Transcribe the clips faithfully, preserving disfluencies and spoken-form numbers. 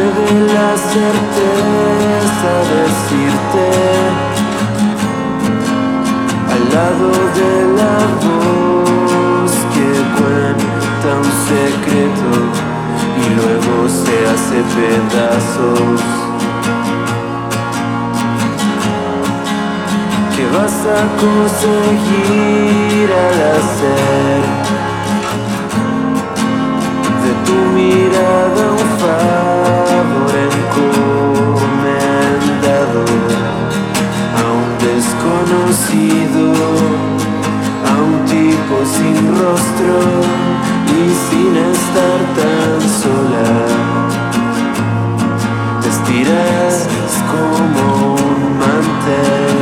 de la certeza decirte, al lado de la voz que cuenta un secreto y luego se hace pedazos. ¿Qué vas a conseguir al hacer de tu mirada un favor encomendado a un desconocido, a un tipo sin rostro y sin estar tan sola? Te estiras como un mantel,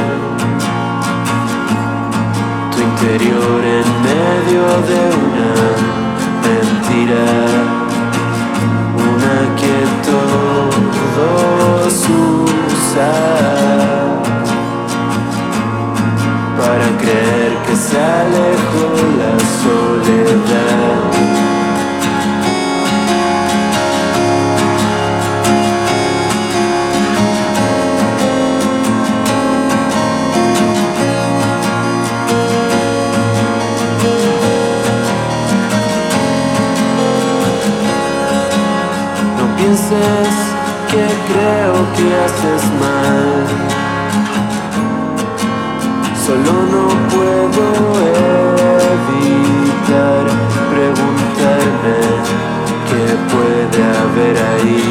tu interior en medio de una mentira, una que todos usan para creer que se alejó la soledad. No pienses que creo que haces mal, solo no puedo evitar preguntarme qué puede haber ahí.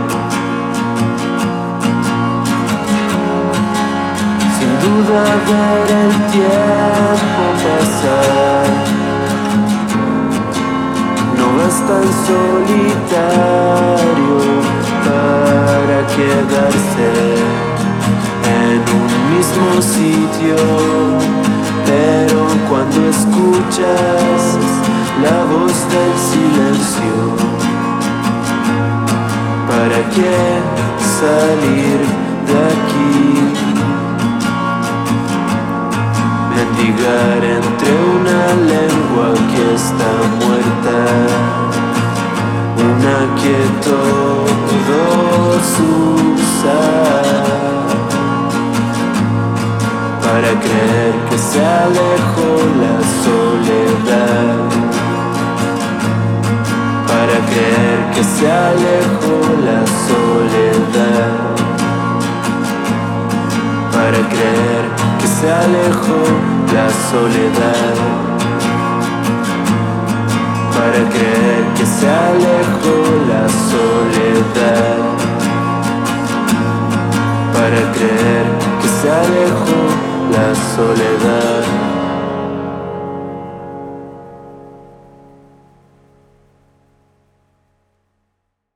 Sin duda ver el tiempo pasar, no vas tan solitario para quedarse en un mismo sitio, pero cuando escuchas la voz del silencio, ¿para qué salir de aquí? Mendigar entre una lengua que está muerta, una que todos usan para creer que se alejó la soledad, para creer que se alejó la soledad, para creer que se alejó la soledad, para creer que se alejó la soledad, para creer que se alejó la soledad.